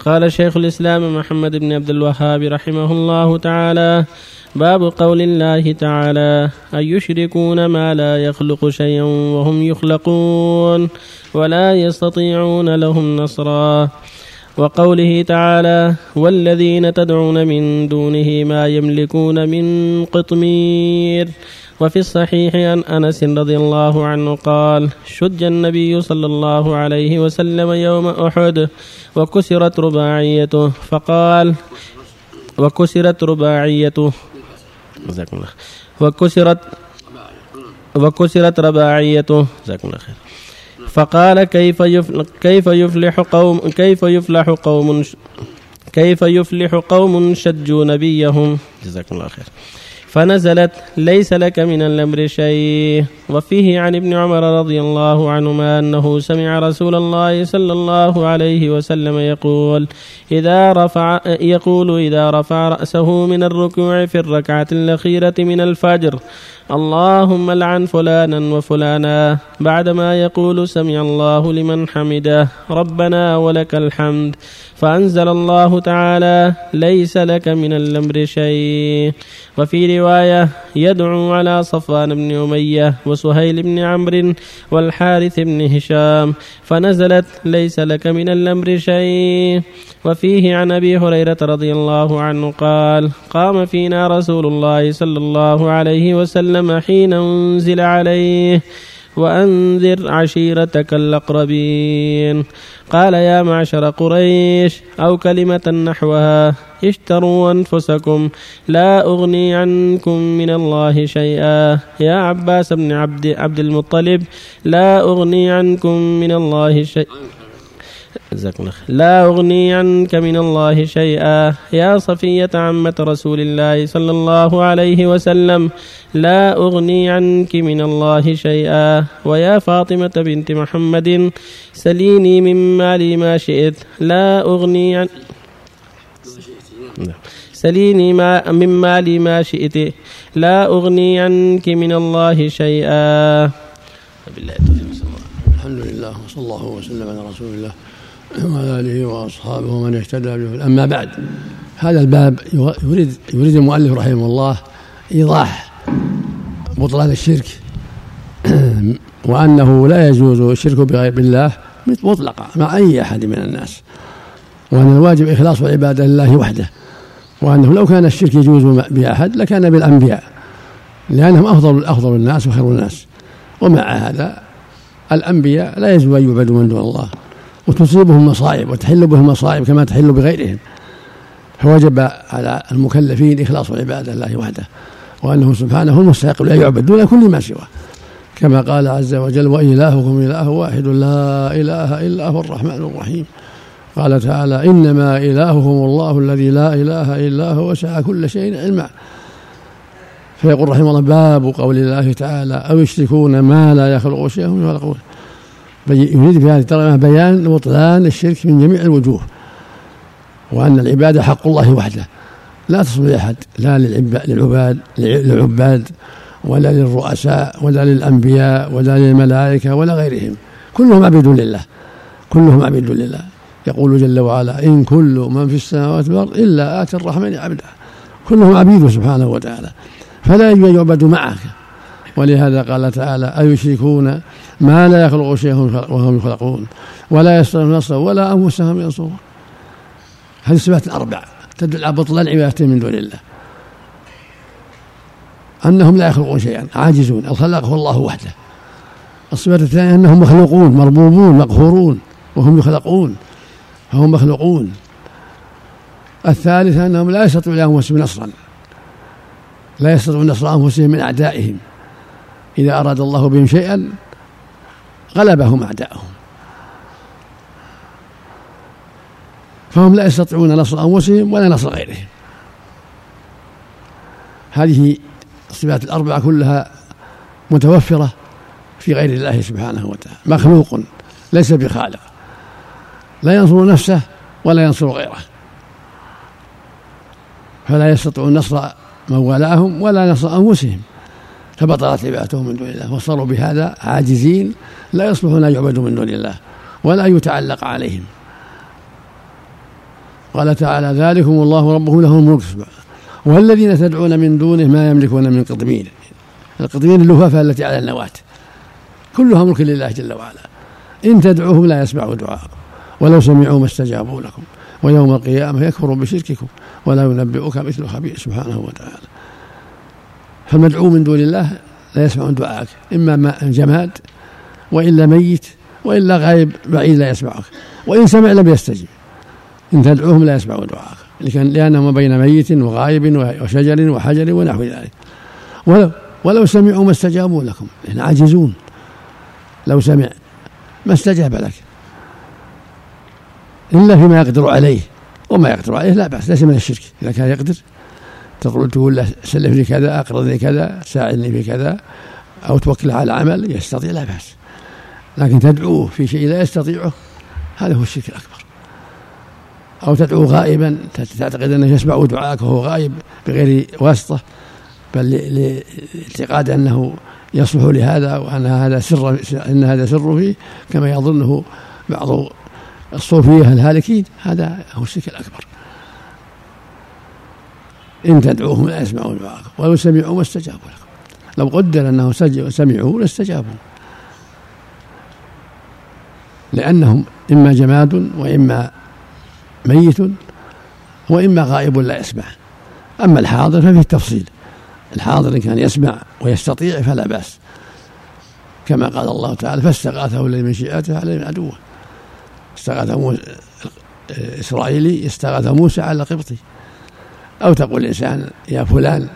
قال شيخ الإسلام محمد بن عبد الوهاب رحمه الله تعالى: باب قول الله تعالى: أن يشركون ما لا يخلق شيئا وهم يخلقون ولا يستطيعون لهم نصرا. وقوله تعالى: والذين تدعون من دونه ما يملكون من قطمير. وفي الصحيح عن أنس رضي الله عنه قال: شج النبي صلى الله عليه وسلم يوم أحد وكسرت رباعيته، فقال: وكسرت رباعيته فقال: كيف يفلح قوم شجوا نبيهم. جزاكم الله خير. فنزلت: ليس لك من الأمر شيء. وفيه عن ابن عمر رضي الله عنهما أنه سمع رسول الله صلى الله عليه وسلم يقول: إذا رفع رأسه من الركوع في الركعة الأخيرة من الفجر: اللهم لعن فلانا وفلانا، بعدما يقول: سمع الله لمن حمده، ربنا ولك الحمد. فأنزل الله تعالى: ليس لك من الأمر شيء. وفي رواية: يدعو على صفوان بن أمية وسهيل بن عمرو والحارث بن هشام، فنزلت: ليس لك من الأمر شيء. وفيه عن أبي هريرة رضي الله عنه قال: قام فينا رسول الله صلى الله عليه وسلم حين أنزل عليه: وأنذر عشيرتك الأقربين. قال: يا معشر قريش، أو كلمة نحوها: اشتروا أنفسكم لا أغني عنكم من الله شيئا. يا عباس بن عبد المطلب، لا أغني عنكم من الله شيئا. لا أغني عنك من الله شيئا. يا صفية عمة رسول الله صلى الله عليه وسلم، لا أغني عنك من الله شيئا. ويا فاطمة بنت محمد، سليني من مالي ما شئت، لا أغني عن سليني من مالي ما شئت، لا أغني عنك من الله شيئا. الحمد لله وصلى الله وسلم على رسول الله وعلى آله وأصحابه ومن اهتدى به. أما بعد، هذا الباب يريد المؤلف رحمه الله إيضاح بطلان الشرك وأنه لا يجوز الشرك بغير بالله مطلقا مع أي أحد من الناس، وأن الواجب إخلاص العبادة لله وحده، وأنه لو كان الشرك يجوز بأحد لكان بالأنبياء، لأنهم أفضل الناس وخير الناس. ومع هذا الأنبياء لا يجوز أن يعبدوا من دون الله، وتصيبهم مصائب وتحل بهم مصائب كما تحل بغيرهم، فوجب على المكلفين إخلاص العبادة لله وحده، وأنه سبحانه المستحق لا يعبد دون كل ما سواه، كما قال عز وجل: وإلهكم إله واحد لا إله إلا هو الرحمن الرحيم. قال تعالى: إنما إلهكم الله الذي لا إله إلا هو وسع كل شيء علما. فيقول رحمه الله: باب قول الله تعالى: أو يشركون ما لا يخلق شيئا وهم يخلقون. يريد في هذه الترجمة بيان بطلان الشرك من جميع الوجوه، وأن العبادة حق الله وحده لا تصل لأحد، لا للعباد ولا للرؤساء ولا للأنبياء ولا للملائكة ولا غيرهم، كلهم عبيد لله، كلهم عبيد لله. يقول جل وعلا: إن كل من في السماوات والأرض إلا آتي الرحمن عبدا، كلهم عبيد سبحانه وتعالى، فلا يجوز أن يعبدوا معك. ولهذا قال تعالى: أيشركون ما لا يخلق شيئا وهم يخلقون ولا يستطيعون نصرا ولا أنفسهم ينصرون. هذه الصفات الأربع تدل على بطلان العبادة من دون الله، أنهم لا يخلقون شيئا، عاجزون، الخلاق هو الله وحده. الصفة الثانية أنهم مخلوقون، مربوبون، مقهورون، وهم يخلقون فهم مخلوقون. الثالثة أنهم لا يستطيعون لأنفسهم نصرا، لا يستطيعون نصر أنفسهم من أعدائهم، إذا أراد الله بهم شيئا غلبهم أعدائهم، فهم لا يستطيعون نصر أنفسهم ولا نصر غيرهم. هذه الصفات الأربعة كلها متوفرة في غير الله سبحانه وتعالى، مخلوق ليس بخالق، لا ينصر نفسه ولا ينصر غيره، فلا يستطيعون نصر من والاهم ولا نصر أنفسهم، فبطلت عبادتهم من دون الله، وصاروا بهذا عاجزين لا يصلحون أن يعبدوا من دون الله ولا يتعلق عليهم. قال تعالى ذلكم الله ربكم له الملك والذين تدعون من دونه ما يملكون من قطمير. القطمير اللفافة التي على النواة كلها ملك لله جل وعلا. إن تدعوهم لا يسمعوا دعاءكم ولو سمعوا ما استجابوا لكم ويوم القيامة يكفرون بشرككم ولا ينبئك مثل خبير سبحانه وتعالى. فالمدعو من دون الله لا يسمعون دعاءك، إما جماد وإلا ميت وإلا غائب بعيد لا يسمعك، وإن سمع لم يستجب. إن تدعوهم لا يسمعوا دعاءك لأنهم بين ميت وغائب وشجر وحجر ونحو ذلك. ولو سمعوا ما استجابوا لكم، إحنا عاجزون. لو سمع ما استجاب لك إلا فيما يقدر عليه، وما يقدر عليه لا بأس، ليس من الشرك. إذا كان يقدر تقول له سلف لي كذا، أقرضني كذا، ساعدني في كذا، أو توكل على عمل يستطيع لا بأس. لكن تدعوه في شيء لا يستطيعه هذا هو الشرك الأكبر. أو تدعو غائبا تعتقد أنه يسمع دعاءك وهو غائب بغير واسطة، بل لاعتقاد أنه يصلح لهذا وأن هذا سر فيه، كما يظنه بعض الصوفية الهالكين. هذا هو الشرك الأكبر. إن تدعوهم لا يسمعوا دعاءكم ولو سمعوا ما استجابوا لكم. لو قدر أنه سمعوا لاستجابوا، لأنهم إما جماد وإما ميت وإما غائب لا يسمع. أما الحاضر ففيه التفصيل. الحاضر إن كان يسمع ويستطيع فلا بأس، كما قال الله تعالى فاستغاثه الذي من شيعته على من عدوه. استغاث إسرائيلي استغاث موسى على قبطي. أو تقول الإنسان يا فلان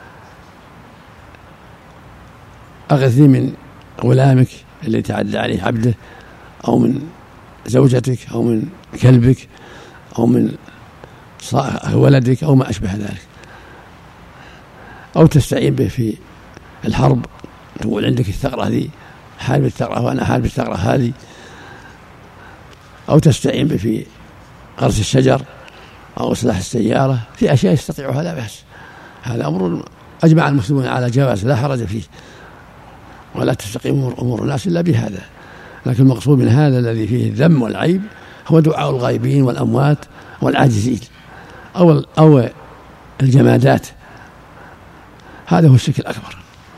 أغثني من غلامك اللي تعدى عليه عبده، أو من زوجتك، أو من كلبك، أو من ولدك، أو ما أشبه ذلك. أو تستعين به في الحرب، تقول عندك الثغرة هذه حارب الثغرة وأنا حارب الثغرة هذه. أو تستعين به في غرس الشجر أو إصلاح السيارة، في أشياء يستطيعها لا بأس. هذا أمر أجمع المسلمون على جواز لا حرج فيه، ولا تستقيم أمور الناس إلا بهذا. لكن المقصود من هذا الذي فيه الذم والعيب هو دعاء الغائبين والأموات والعاجزين أو الجمادات. هذا هو الشرك الأكبر.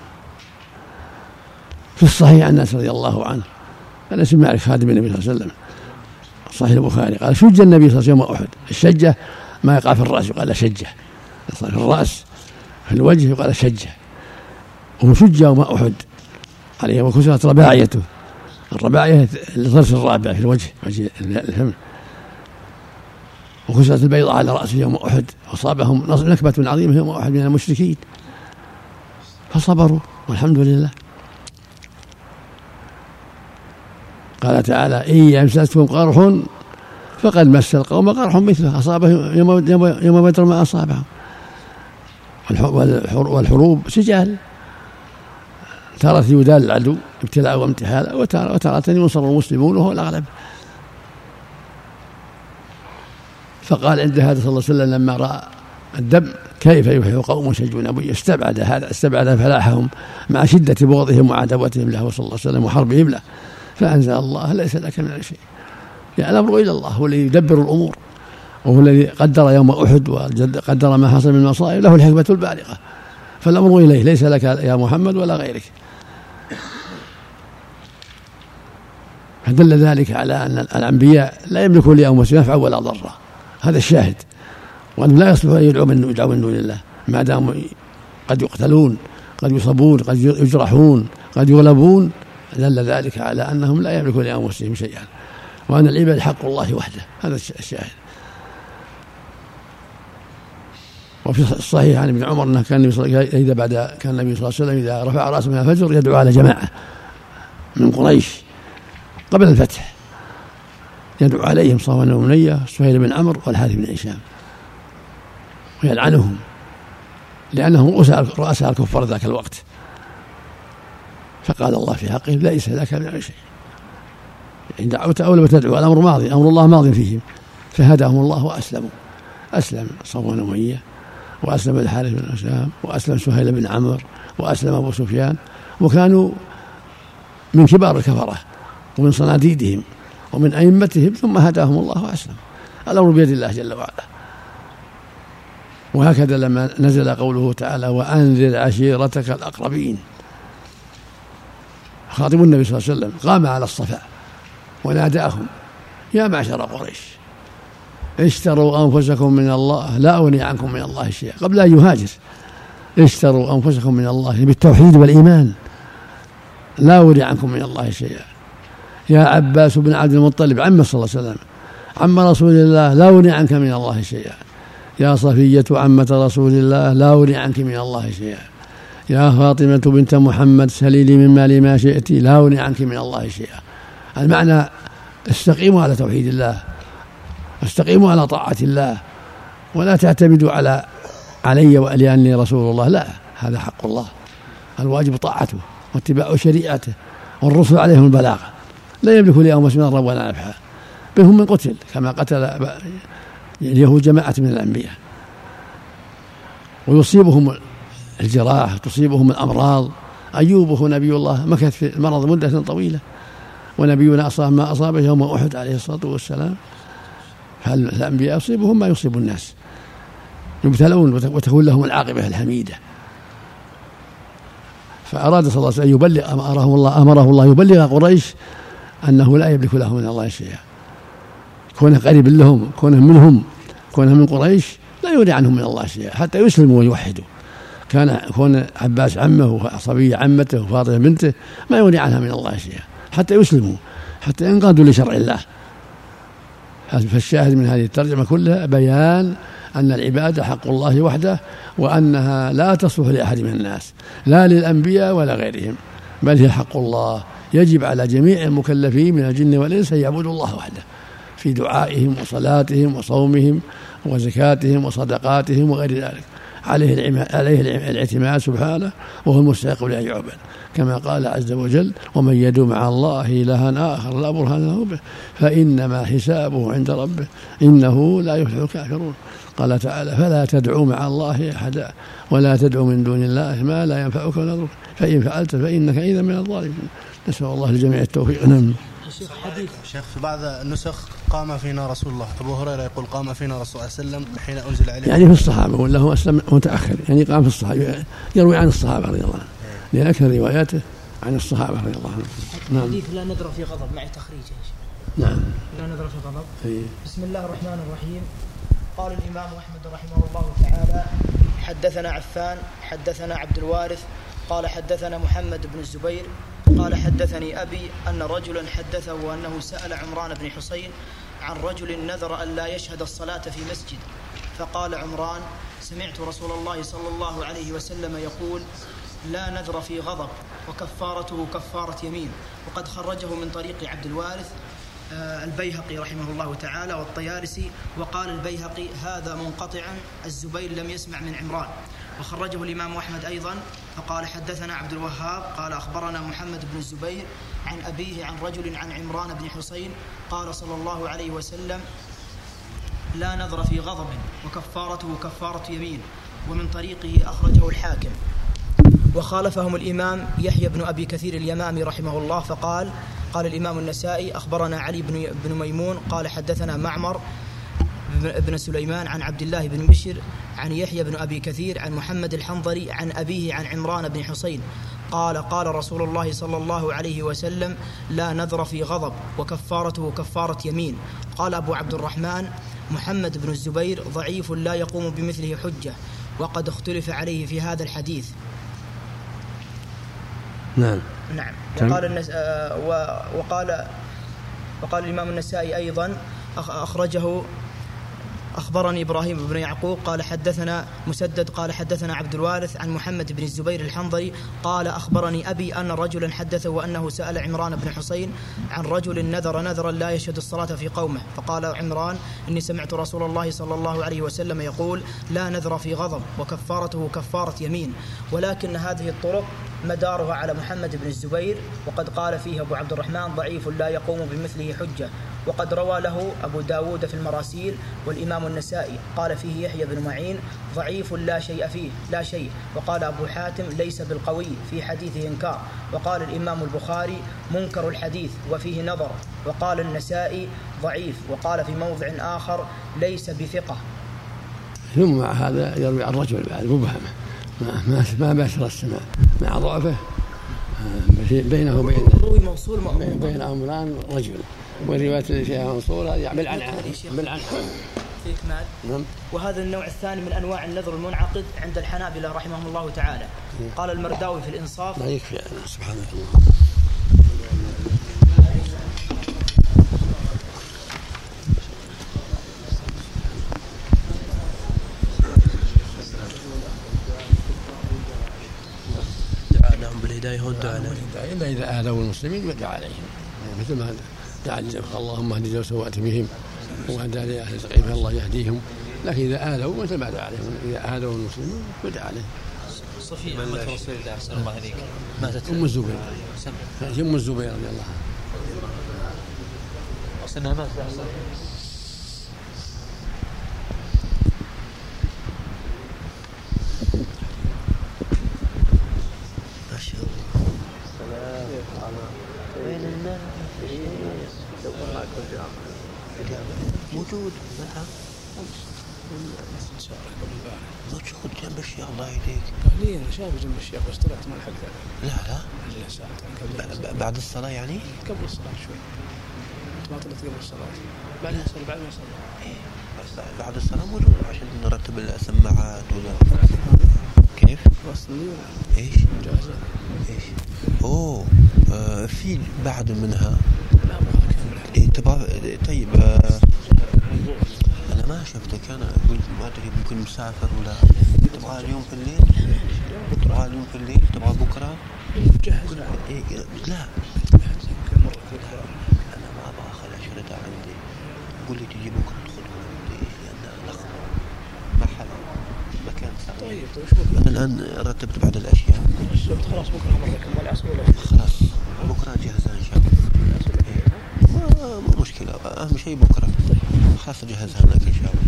في الصحيح عن أنس رضي الله عنه أن سمع خادم النبي صلى الله عليه وسلم صحيح البخاري قال شج النبي صلى الله عليه وسلم يوم أحد. الشجة ما يقع في الرأس يقال شجة، في الرأس في الوجه يقال شجة. وشج يوم أحد عليه وكسرت رباعيته. الرباعية الضرس الرابع في الوجه الفم. وكسرت البيضة على رأسه يوم أحد، وصابهم نكبة عظيمة يوم أحد من المشركين فصبروا والحمد لله. قال تعالى إن يمسسكم قرح فقد مس القوم قرح مثله أصابهم يوم بدر ما أصابهم. والحروب سجال، تارة يدال العدو ابتلاء وامتحان، وتارة ينصر المسلمون وهو الأغلب. فقال عند هذا صلى الله عليه وسلم لما رأى الدم كيف يفلح قوم شجوا نبي، استبعد فلاحهم مع شدة بغضهم وعداوتهم له صلى الله عليه وسلم وحربهم له. فأنزل الله ليس لك من شيء، يعني الأمر إلى الله، هو الذي يدبر الأمور، وهو الذي قدر يوم أحد وقدر ما حصل من المصائب، له الحكمة البالغة، فالأمر إليه ليس لك يا محمد ولا غيرك. فدل ذلك على أن الأنبياء لا يملكون لأنفسهم نفعا ولا ضرا، هذا الشاهد، وأنهم لا يصلح أن يدعوا من دون الله ما داموا قد يقتلون، قد يصابون، قد يجرحون، قد يغلبون. دل ذلك على أنهم لا يملكون لأنفسهم شيئا، وأن العباد حق الله وحده، هذا الشاهد. وفي الصحيح عن ابن عمر أنه كان النبي صلى الله عليه وسلم إذا رفع رأسه من الفجر يدعو على جماعة من قريش قبل الفتح، يدعو عليهم صفوان بن أمية، سهيل بن عمرو، والحارث بن هشام، ويلعنهم لأنهم رؤساء الكفار ذاك الوقت. فقال الله في حقهم ليس لك من شيء، إن دعوت أو لم تدعو الأمر ماضي، أمر الله ماضي فيهم. فهداهم الله وأسلموا. أسلم صفوان بن أمية، وأسلم الحارث بن هشام، وأسلم سهيل بن عمرو، وأسلم أبو سفيان، وكانوا من كبار الكفرة ومن صناديدهم ومن أئمتهم، ثم هداهم الله وأسلم. الأمر بيد الله جل وعلا. وهكذا لما نزل قوله تعالى وأنذر عشيرتك الأقربين، خاطب النبي صلى الله عليه وسلم قام على الصفا وناداهم يا معشر قريش اشتروا أنفسكم من الله لا أغني عنكم من الله شيئا، قبل أن يهاجر اشتروا أنفسكم من الله بالتوحيد والإيمان، لا أغني عنكم من الله شيئا. يا عباس بن عبد المطلب عم صلى الله عليه وسلم عم رسول الله لا أغني عنك من الله شيئا. يا صفية عمة رسول الله لا أغني عنك من الله شيئا. يا فاطمة بنت محمد سليلي من مالي ما شئت لا أغني عنك من الله شيئا. المعنى استقيموا على توحيد الله، استقيموا على طاعة الله، ولا تعتمدوا علي وألياني رسول الله، لا، هذا حق الله، الواجب طاعته واتباع شريعته، والرسل عليهم البلاغة، لا يملك لأنفسهم ضرا ولا نفعا، منهم من قتل كما قتل اليهود جماعة من الأنبياء، ويصيبهم الجراح، تصيبهم الأمراض. أيوب هو نبي الله مكث في المرض مدة طويلة، ونبينا أصاب ما أصابه يوم أحد عليه الصلاة والسلام. فالأنبياء يصيبهم ما يصيب الناس، يبتلون وتكون لهم العاقبة الحميدة. فأراد صلى الله عليه وسلم أن يبلغ، أمره الله يبلغ قريش أنه لا يملك لهم من الله شيئا، كونه قريب لهم، كونه منهم، كونه من قريش لا يغني عنهم من الله شيئا حتى يسلموا ويوحدوا. كون عباس عمه وصبية عمته وفاطمة بنته ما يغني عنها من الله شيئا حتى يسلموا، حتى ينقادوا لشرع الله. فالشاهد من هذه الترجمة كلها بيان أن العبادة حق الله وحده، وأنها لا تصلح لأحد من الناس، لا للأنبياء ولا غيرهم، بل هي حق الله. يجب على جميع المكلفين من الجن والإنس أن يعبدوا الله وحده في دعائهم وصلاتهم وصومهم وزكاتهم وصدقاتهم وغير ذلك. عليه الاعتماد سبحانه، وهو المستحق لأن يعبد، كما قال عز وجل ومن يدعو مع الله إلها آخر لا برهان له به فإنما حسابه عند ربه إنه لا يفلح الكافرون. قال تعالى فلا تدعوا مع الله أحدا ولا تدعوا من دون الله ما لا ينفعك ولا يضرك فإن فعلت فإنك إذا من الظالمين. نسأل الله للجميع التوفيق. شيخ في بعض النسخ قام فينا رسول الله، أبو هريرة يقول قام فينا رسول الله صلى الله عليه وسلم حين أنزل عليه، يعني في الصحابة ولا هو أسلم متأخر، يعني قام في الصحابة، يروي عن الصحابة رضي الله عنهم، لأن أكثر رواياته عن الصحابة رضي الله عنهم. نعم. حديث لا نذر في غضب مع تخريجه. نعم. لا نذر في غضب. أيه. بسم الله الرحمن الرحيم. قال الإمام أحمد رحمه الله تعالى حدثنا عفان حدثنا عبد الوارث قال حدثنا محمد بن الزبير قال حدثني أبي أن رجلا حدثه أنه سأل عمران بن حسين عن رجل نذر أن لا يشهد الصلاة في مسجد، فقال عمران سمعت رسول الله صلى الله عليه وسلم يقول لا نذر في غضب وكفارته كفارة يمين. وقد خرجه من طريق عبد الوارث البيهقي رحمه الله تعالى والطيالسي. وقال البيهقي هذا منقطعا، الزبير لم يسمع من عمران. وخرجه الإمام أحمد أيضا فقال حدثنا عبد الوهاب قال أخبرنا محمد بن الزبير عن أبيه عن رجل عن عمران بن حسين قال صلى الله عليه وسلم لا نذر في غضب وكفارته كفارة يمين. ومن طريقه أخرجه الحاكم. وخالفهم الإمام يحيى بن أبي كثير اليمامي رحمه الله فقال قال الإمام النسائي أخبرنا علي بن ميمون قال حدثنا معمر بن سليمان عن عبد الله بن بشر عن يحيى بن أبي كثير عن محمد الحنظلي عن أبيه عن عمران بن حسين قال قال رسول الله صلى الله عليه وسلم لا نذر في غضب وكفارته كفارة يمين. قال أبو عبد الرحمن محمد بن الزبير ضعيف لا يقوم بمثله حجة، وقد اختلف عليه في هذا الحديث. نعم. وقال الإمام النسائي أيضا أخرجه أخبرني إبراهيم بن يعقوب قال حدثنا مسدد قال حدثنا عبد الوارث عن محمد بن الزبير الحنظلي قال أخبرني أبي أن رجلا حدثه وأنه سأل عمران بن حسين عن رجل نذرا لا يشهد الصلاة في قومه، فقال عمران إني سمعت رسول الله صلى الله عليه وسلم يقول لا نذر في غضب وكفارته كفارة يمين. ولكن هذه الطرق مدارها على محمد بن الزبير، وقد قال فيه أبو عبد الرحمن ضعيف لا يقوم بمثله حجة، وقد روى له أبو داود في المراسيل والإمام النسائي، قال فيه يحيى بن معين ضعيف لا شيء فيه لا شيء. وقال أبو حاتم ليس بالقوي، في حديثه إنكار. وقال الإمام البخاري منكر الحديث وفيه نظر. وقال النسائي ضعيف. وقال في موضع آخر ليس بثقة. ثم مع هذا يروي عن رجل بعد مبهم ما باشر السماع مع ضعفه، بينه وبين بين أمران رجل، والرواية اللي فيها منصور هذه بالعنعنة. في إكمال. وهذا النوع الثاني من أنواع النذر المنعقد عند الحنابلة رحمهم الله تعالى. قال المرداوي في الإنصاف لا يكفي سبحان الله. بالهداية والدعاء إلا إذا آذوا المسلمين يدعى عليهم، مثل ما دعا اللهم اهد ذوي سوءات بهم وهدى لأهل الغيب الله يهديهم. لكن إذا آذوا مثل ما دعا عليهم، إذا آذوا المسلمين يدعى عليهم. صفية أمة رسول الله صلى الله عليه وسلم ماتت أم الزبير رضي الله عنها. أصلها ماتت موجود موجود جنب الشيخ الله يهديك. ليه أنا شايف جنب الشيخ بس طلعت ما لحقت. لا بعد الصلاة يعني؟ قبل الصلاة شوي. ما طلعت قبل الصلاة. بعد ما صلى. بعد الصلاة موجود عشان نرتب السماعات ولا كيف؟ ايش؟ جاهزة. ايش؟ اوه في بعد منها. تبغى طيب انا ما شفتك، انا قلت ما ادري ممكن مسافر ولا تبغى اليوم في الليل؟ تبغى بكره؟ جهز. لا انا ما ابغى اخلي شريطة عندي، قول لي تجي بكره تدخلهم عندي لان لخبط محل مكان ثاني. طيب انا الان رتبت بعض الاشياء. خلاص بكره مرة العصر ولا خلاص بكره جهزها ان شاء الله. مو مشكلة، أهم شيء بكرة خلاص جهزها لك إن شاء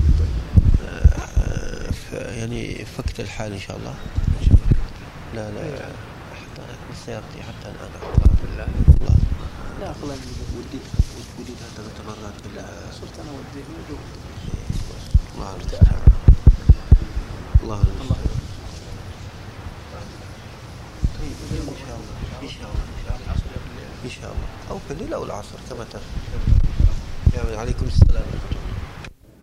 الله. يعني فكت الحال إن شاء الله. لا حتى أنا من سيارتي حتى الآن بالله الله. لا والله ودي هذا التمرات بالله صرت أنا وديه الله طيب إن شاء الله أو في الليل أو العصر كما تفعل. عليكم السلام.